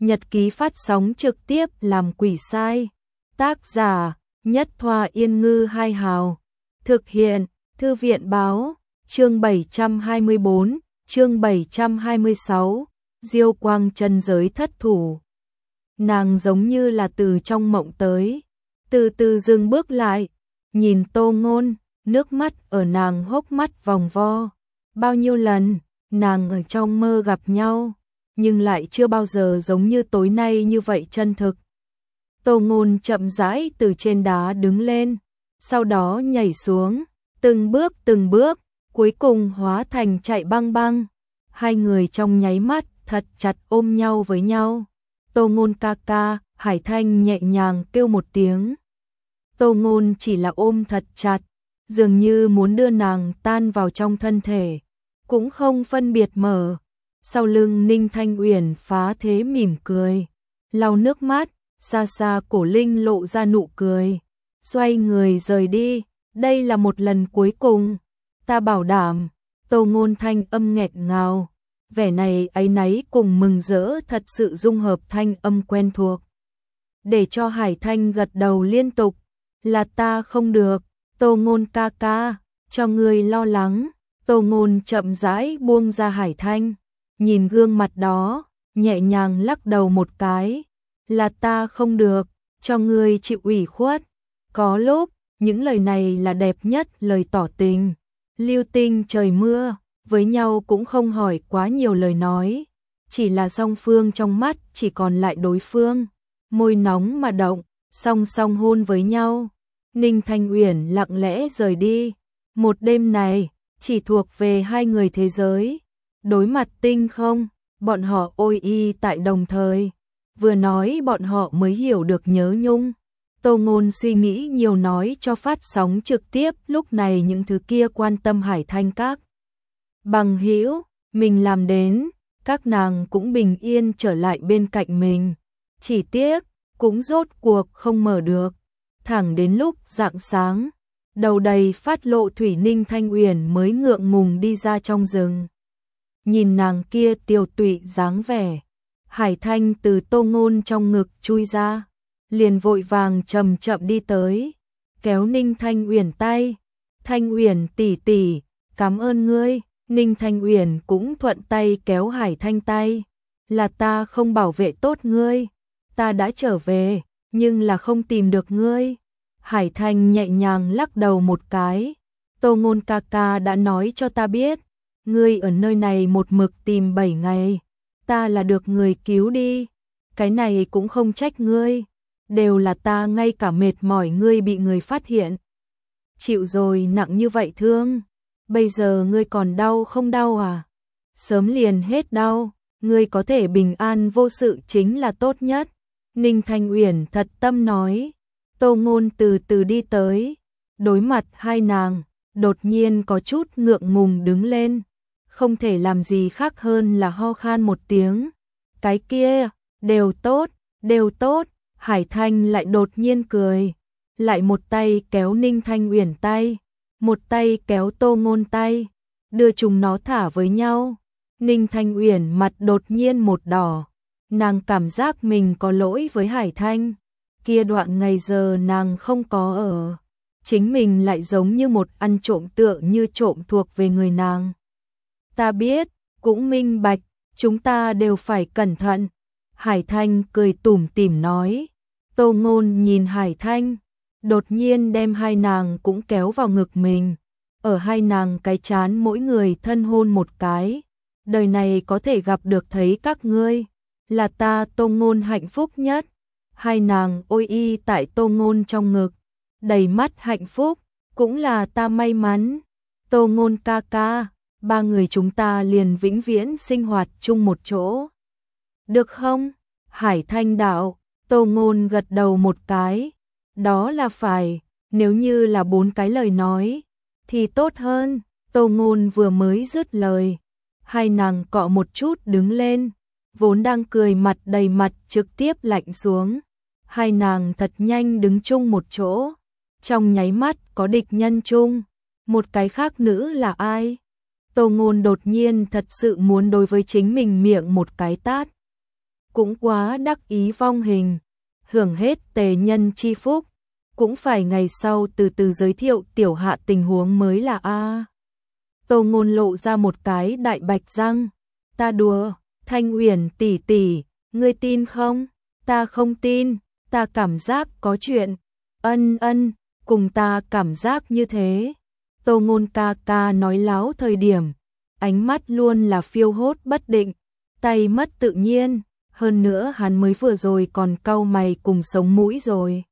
nhật ký phát sóng trực tiếp làm quỷ sai. Tác giả Nhất Thoa Yên Ngư Hai Hào. Thực hiện Thư viện Báo. Chương 724, chương 726, Diêu Quang chân giới thất thủ. Nàng giống như là từ trong mộng tới, từ từ dừng bước lại, nhìn Tô Ngôn, nước mắt ở nàng hốc mắt vòng vo. Bao nhiêu lần, nàng ở trong mơ gặp nhau, nhưng lại chưa bao giờ giống như tối nay như vậy chân thực. Tô Ngôn chậm rãi từ trên đá đứng lên, sau đó nhảy xuống, từng bước, cuối cùng hóa thành chạy băng băng. Hai người trong nháy mắt thật chặt ôm nhau với nhau. Tô Ngôn ca ca, Hải Thanh nhẹ nhàng kêu một tiếng. Tô Ngôn chỉ là ôm thật chặt, dường như muốn đưa nàng tan vào trong thân thể, cũng không phân biệt mở. Sau lưng Ninh Thanh Uyển phá thế mỉm cười, lau nước mắt, xa xa Cổ Linh lộ ra nụ cười, xoay người rời đi. Đây là một lần cuối cùng, ta bảo đảm. Tô Ngôn thanh âm nghẹt ngào, vẻ này áy náy cùng mừng rỡ thật sự dung hợp thanh âm quen thuộc, để cho Hải Thanh gật đầu liên tục. Là ta không được, Tô Ngôn ca ca, cho người lo lắng. Tô Ngôn chậm rãi buông ra Hải Thanh, nhìn gương mặt đó, nhẹ nhàng lắc đầu một cái. Là ta không được, cho người chịu ủy khuất. Có lúc, những lời này là đẹp nhất lời tỏ tình. Lưu tinh trời mưa, với nhau cũng không hỏi quá nhiều lời nói, chỉ là song phương trong mắt chỉ còn lại đối phương, môi nóng mà động, song song hôn với nhau. Ninh Thanh Uyển lặng lẽ rời đi, một đêm này chỉ thuộc về hai người thế giới. Đối mặt tinh không, bọn họ ôi y tại đồng thời, vừa nói bọn họ mới hiểu được nhớ nhung. Tô Ngôn suy nghĩ nhiều nói cho phát sóng trực tiếp, lúc này những thứ kia quan tâm Hải Thanh các bằng hữu, mình làm đến, các nàng cũng bình yên trở lại bên cạnh mình. Chỉ tiếc, cũng rốt cuộc không mở được. Thẳng đến lúc rạng sáng, đầu đầy phát lộ thủy, Ninh Thanh Uyển mới ngượng ngùng đi ra trong rừng. Nhìn nàng kia tiều tụy dáng vẻ, Hải Thanh từ Tô Ngôn trong ngực chui ra, liền vội vàng chậm chậm đi tới, kéo Ninh Thanh Uyển tay. Thanh Uyển tỷ tỷ, cảm ơn ngươi. Ninh Thanh Uyển cũng thuận tay kéo Hải Thanh tay. Là ta không bảo vệ tốt ngươi, ta đã trở về, nhưng là không tìm được ngươi. Hải Thanh nhẹ nhàng lắc đầu một cái. Tô Ngôn ca ca đã nói cho ta biết, ngươi ở nơi này một mực tìm 7 ngày, ta là được người cứu đi. Cái này cũng không trách ngươi, đều là ta, ngay cả mệt mỏi ngươi bị người phát hiện. Chịu rồi, nặng như vậy thương, bây giờ ngươi còn đau không đau à? Sớm liền hết đau, ngươi có thể bình an vô sự chính là tốt nhất. Ninh Thanh Uyển thật tâm nói. Tô Ngôn từ từ đi tới, đối mặt hai nàng, đột nhiên có chút ngượng ngùng đứng lên, không thể làm gì khác hơn là ho khan một tiếng. Cái kia, đều tốt, đều tốt. Hải Thanh lại đột nhiên cười, lại một tay kéo Ninh Thanh Uyển tay, một tay kéo Tô Ngôn tay, đưa chúng nó thả với nhau. Ninh Thanh Uyển mặt đột nhiên một đỏ, nàng cảm giác mình có lỗi với Hải Thanh. Kia đoạn ngày giờ nàng không có ở, chính mình lại giống như một ăn trộm, tựa như trộm thuộc về người nàng. Ta biết, cũng minh bạch, chúng ta đều phải cẩn thận. Hải Thanh cười tủm tỉm nói. Tô Ngôn nhìn Hải Thanh, đột nhiên đem hai nàng cũng kéo vào ngực mình, ở hai nàng cái trán mỗi người thân hôn một cái. Đời này có thể gặp được thấy các ngươi, là ta Tô Ngôn hạnh phúc nhất. Hai nàng ôi y tại Tô Ngôn trong ngực, đầy mắt hạnh phúc, cũng là ta may mắn. Tô Ngôn ca ca, ba người chúng ta liền vĩnh viễn sinh hoạt chung một chỗ, được không? Hải Thanh đạo. Tô Ngôn gật đầu một cái. Đó là phải, nếu như là 4 cái lời nói thì tốt hơn. Tô Ngôn vừa mới dứt lời, hai nàng cọ một chút đứng lên, vốn đang cười mặt đầy mặt trực tiếp lạnh xuống. Hai nàng thật nhanh đứng chung một chỗ, trong nháy mắt có địch nhân chung. Một cái khác nữ là ai? Tô Ngôn đột nhiên thật sự muốn đối với chính mình miệng một cái tát. cũng quá đắc ý vong hình, hưởng hết tề nhân chi phúc, cũng phải ngày sau từ từ giới thiệu tiểu hạ tình huống mới là a. Tô Ngôn lộ ra một cái đại bạch răng, ta đùa, Thanh Uyển tỷ tỷ, ngươi tin không? Ta không tin, ta cảm giác có chuyện. Ân, cùng ta cảm giác như thế. Tô Ngôn ca ca nói láo thời điểm, ánh mắt luôn là phiêu hốt bất định, tay mất tự nhiên, hơn nữa hắn mới vừa rồi còn cau mày cùng sống mũi rồi.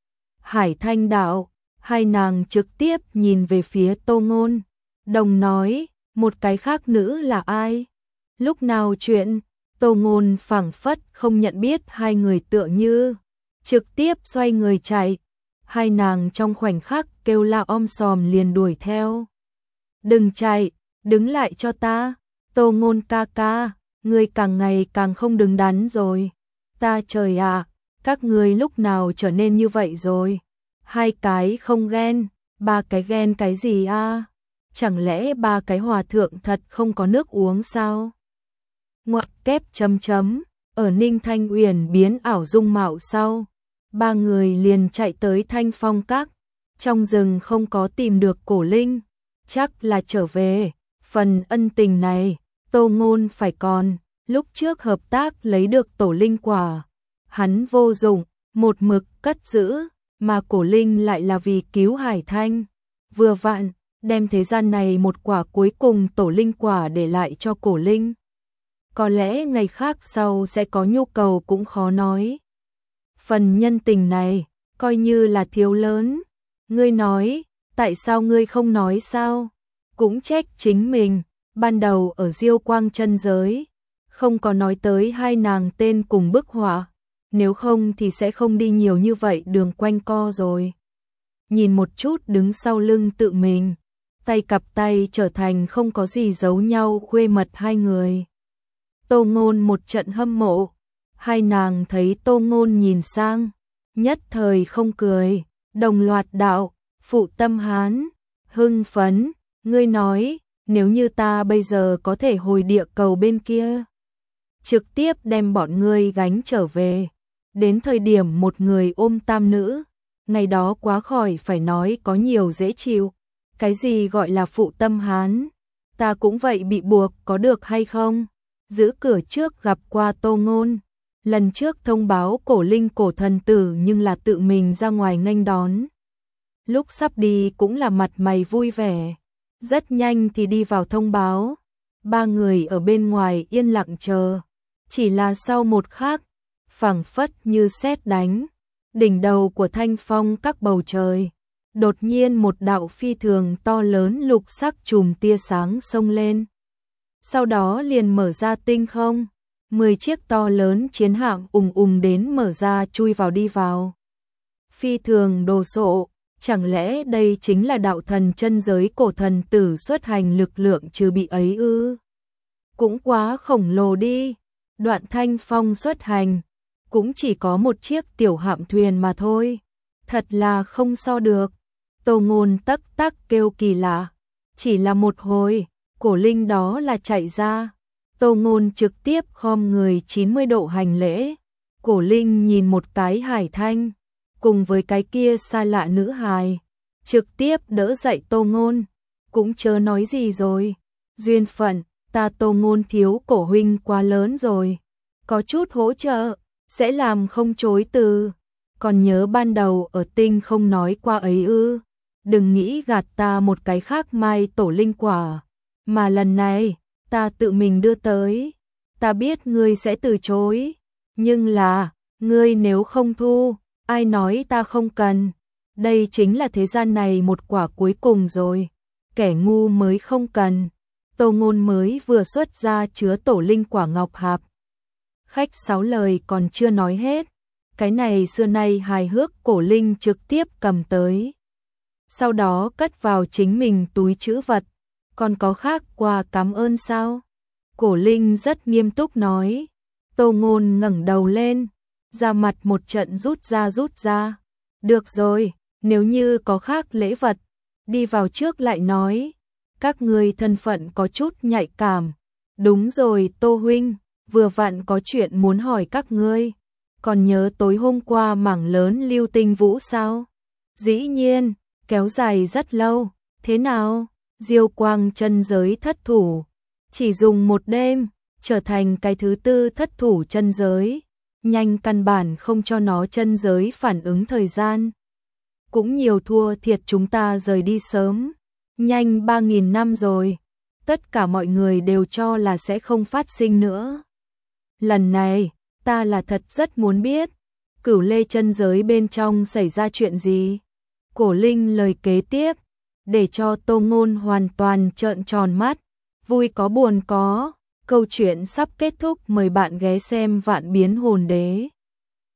Hải Thanh đạo, hai nàng trực tiếp nhìn về phía Tô Ngôn, đồng nói, một cái khác nữ là ai? Lúc nào chuyện? Tô Ngôn phảng phất không nhận biết hai người tựa như, trực tiếp xoay người chạy. Hai nàng trong khoảnh khắc kêu la om sòm liền đuổi theo. Đừng chạy, đứng lại cho ta. Tô Ngôn ca ca, ngươi càng ngày càng không đứng đắn rồi. Ta trời ạ, các ngươi lúc nào trở nên như vậy rồi? Hai cái không ghen, ba cái ghen cái gì a? Chẳng lẽ ba cái hòa thượng thật không có nước uống sao? Ngoặc kép chấm chấm, ở Ninh Thanh Uyển biến ảo dung mạo sau, ba người liền chạy tới Thanh Phong Các, trong rừng không có tìm được Cổ Linh, chắc là trở về, phần ân tình này, Tô Ngôn phải còn, lúc trước hợp tác lấy được tổ linh quả, hắn vô dụng, một mực cất giữ, mà Cổ Linh lại là vì cứu Hải Thanh, vừa vặn, đem thế gian này một quả cuối cùng tổ linh quả để lại cho Cổ Linh. Có lẽ ngày khác sau sẽ có nhu cầu cũng khó nói. Phần nhân tình này, coi như là thiếu lớn. Ngươi nói, tại sao ngươi không nói sao? Cũng trách chính mình, ban đầu ở Diêu Quang chân giới, không có nói tới hai nàng tên cùng bức họa, nếu không thì sẽ không đi nhiều như vậy đường quanh co rồi. Nhìn một chút đứng sau lưng tự mình, tay cặp tay trở thành không có gì giấu nhau khuê mật hai người. Tô Ngôn một trận hâm mộ, hai nàng thấy Tô Ngôn nhìn sang, nhất thời không cười, đồng loạt đạo, phụ tâm hán, hưng phấn, ngươi nói, nếu như ta bây giờ có thể hồi địa cầu bên kia, trực tiếp đem bọn ngươi gánh trở về, đến thời điểm một người ôm tam nữ, ngày đó quá khỏi phải nói có nhiều dễ chịu, cái gì gọi là phụ tâm hán, ta cũng vậy bị buộc có được hay không? Giữ cửa trước gặp qua Tô Ngôn, lần trước thông báo Cổ Linh cổ thần tử nhưng là tự mình ra ngoài nghênh đón. Lúc sắp đi cũng là mặt mày vui vẻ, rất nhanh thì đi vào thông báo, ba người ở bên ngoài yên lặng chờ, chỉ là sau một khắc, phảng phất như sét đánh, đỉnh đầu của Thanh Phong các bầu trời, đột nhiên một đạo phi thường to lớn lục sắc chùm tia sáng xông lên. Sau đó liền mở ra tinh không, 10 chiếc to lớn chiến hạm ùng đến mở ra chui vào đi vào. Phi thường đồ sộ, chẳng lẽ đây chính là đạo thần chân giới cổ thần tử xuất hành lực lượng trừ bị ấy ư? Cũng quá khổng lồ đi, Đoạn Thanh Phong xuất hành, cũng chỉ có một chiếc tiểu hạm thuyền mà thôi, thật là không so được. Tô Ngôn tắc tắc kêu kỳ lạ, chỉ là một hồi. Cổ Linh đó là chạy ra, Tô Ngôn trực tiếp khom người 90 độ hành lễ. Cổ Linh nhìn một cái Hải Thanh, cùng với cái kia xa lạ nữ hài, trực tiếp đỡ dậy Tô Ngôn, cũng chớ nói gì rồi, duyên phận, ta Tô Ngôn thiếu cổ huynh quá lớn rồi, có chút hỗ trợ, sẽ làm không chối từ, còn nhớ ban đầu ở tinh không nói qua ấy ư, đừng nghĩ gạt ta một cái khác mai tổ linh quả. Mà lần này, ta tự mình đưa tới, ta biết ngươi sẽ từ chối, nhưng là, ngươi nếu không thu, ai nói ta không cần, đây chính là thế gian này một quả cuối cùng rồi, kẻ ngu mới không cần. Tô Ngôn mới vừa xuất ra chứa tổ linh quả ngọc hạp. Khách sáu lời còn chưa nói hết, cái này xưa nay hài hước Cổ Linh trực tiếp cầm tới. Sau đó cất vào chính mình túi trữ vật. Còn có khác quà cảm ơn sao? Cổ Linh rất nghiêm túc nói. Tô Ngôn ngẩng đầu lên, ra mặt một trận rút ra. Được rồi, nếu như có khác lễ vật, đi vào trước lại nói. Các người thân phận có chút nhạy cảm. Đúng rồi Tô huynh, vừa vặn có chuyện muốn hỏi các ngươi. Còn nhớ tối hôm qua mảng lớn Lưu Tinh Vũ sao? Dĩ nhiên, kéo dài rất lâu. Thế nào? Diêu Quang chân giới thất thủ. Chỉ dùng một đêm, trở thành cái thứ tư thất thủ chân giới. Nhanh căn bản không cho nó chân giới phản ứng thời gian. Cũng nhiều thua thiệt chúng ta rời đi sớm. Nhanh 3.000 năm rồi. Tất cả mọi người đều cho là sẽ không phát sinh nữa. Lần này, ta là thật rất muốn biết. Cửu Lê chân giới bên trong xảy ra chuyện gì? Cổ Linh lời kế tiếp, để cho Tô Ngôn hoàn toàn trợn tròn mắt. Vui có buồn có. Câu chuyện sắp kết thúc, mời bạn ghé xem Vạn Biến Hồn Đế.